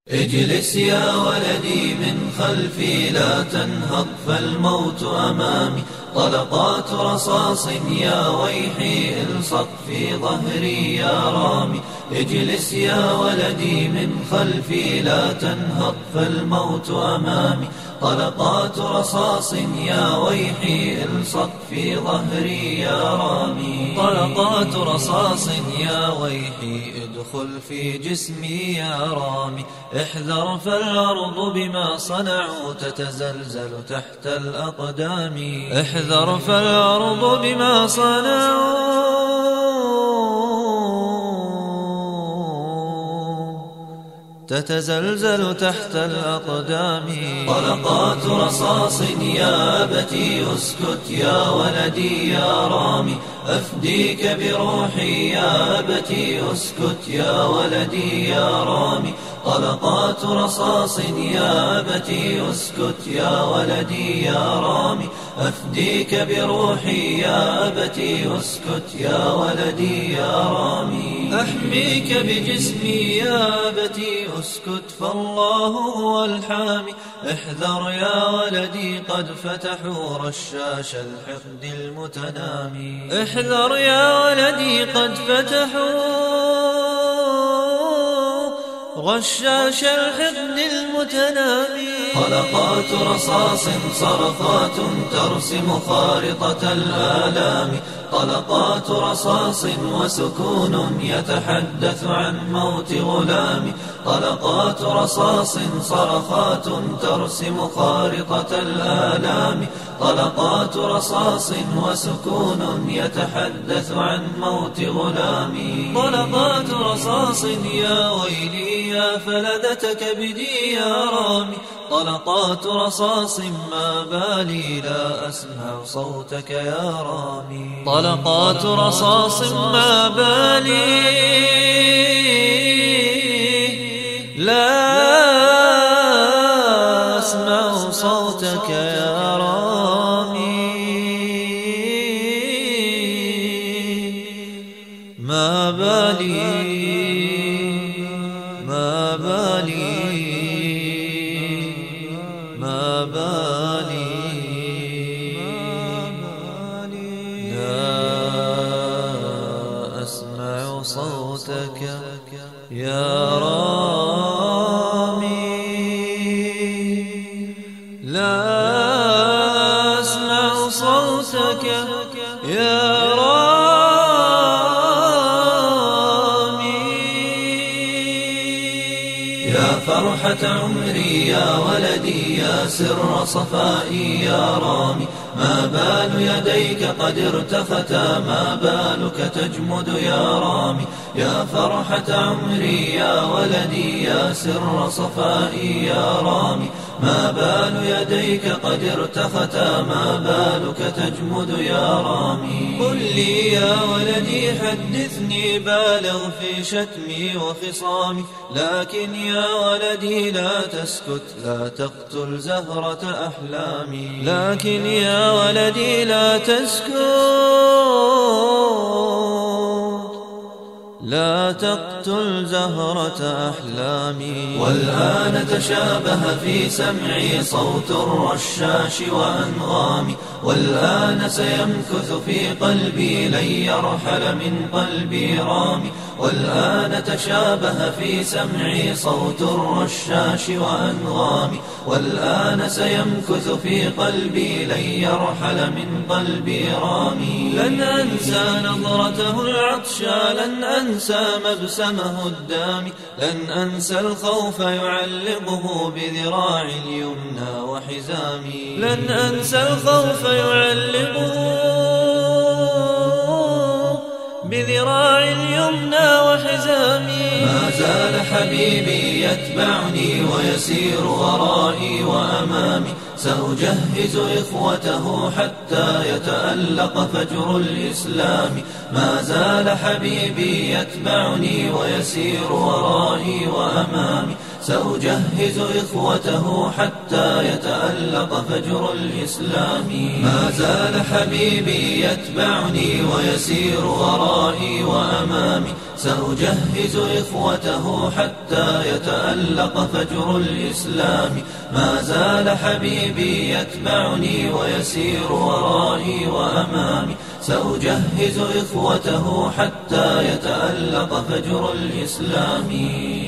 اجلس يا ولدي من خلفي لا تنهض فالموت أمامي، طلقات رصاص يا ويحي الصق في ظهري يا رامي. اجلس يا ولدي من خلفي لا تنهض فالموت أمامي، طلقات رصاص يا ويحي الصق في ظهري يا رامي. طلقات رصاص يا ويحي ادخل في جسمي يا رامي. احذر فالأرض بما صنعوا تتزلزل تحت الأقدام. احذر فالأرض بما صنعوا تتزلزل تحت الأقدام. طلقات رصاص يا أبتي اسكت يا ولدي يا رامي، أفديك بروحي يا أبتي اسكت يا ولدي يا رامي. طلقات رصاص يا أبتي اسكت يا ولدي يا رامي، أفديك بروحي يا أبتي اسكت يا ولدي يا رامي. أحميك بجسمي يا أبتي اسكت فالله هو الحامي. احذر يا ولدي قد فتحوا رشاش الحقد المتنامي. احذر يا ولدي قد فتحوا رشاش الحقد المتنامي. طلقات رصاص صرخات ترسم خارطة الآلام. طلقات رصاص وسكون يتحدث عن موت غلام. طلقات رصاص صرخات ترسم خارطة الآلام. طلقات رصاص وسكون يتحدث عن موت غلامي. طلقات رصاص يا ويلي يا فلذة كبدي يا رامي. طلقات رصاص ما بالي لا أسمع صوتك يا رامي. طلقات رصاص ما بالي لا أسمع صوتك يا رامي. ما بالي ما بالي ما بالي لا أسمع صوتك يا رامي. لا أسمع صوتك يا رامي. يا فرحة عمري يا ولدي يا سر صفائي يا رامي. ما بال يديك قد ارتختا ما بالك تجمد يا رامي. يا فرحة عمري يا ولدي يا سر صفائي يا رامي. ما بال يديك قد ارتختا ما بالك تجمد يا رامي. قل لي يا ولدي حدثني بالغ في شتمي وخصامي، لكن يا ولدي لا تسكت لا تقتل زهرة أحلامي. لكن يا ولدي لا تسكت لا تقتل زهرة أحلامي. والآن تشابه في سمعي صوت الرشاش وأنغامي. والآن سيمكث في قلبي لن يرحل من قلبي رامي. والآن تشابه في سمعي صوت الرشاش وأنغامي. والآن سيمكث في قلبي لن يرحل من قلبي رامي. لن أنسى نظرته العطشى، لن أنسى مبسمه الدامي. لن أنسى الخوف يعلقه بذراع اليمنى وحزامي. لن أنسى الخوف يعلقه بذراع اليمنى وحزامي. ما زال حبيبي يتبعني ويسير ورائي وأمامي. سأجهز إخوته حتى يتألق فجر الإسلام. ما زال حبيبي يتبعني ويسير ورائي وأمامي. سأجهز إخوته حتى يتألق فجر الإسلام. ما زال حبيبي يتبعني ويسير ورائي وأمامي، سأجهز إخوته حتى يتألق فجر الإسلام. ما زال حبيبي يتبعني ويسير ورائي وأمامي، سأجهز إخوته حتى يتألق فجر الإسلام.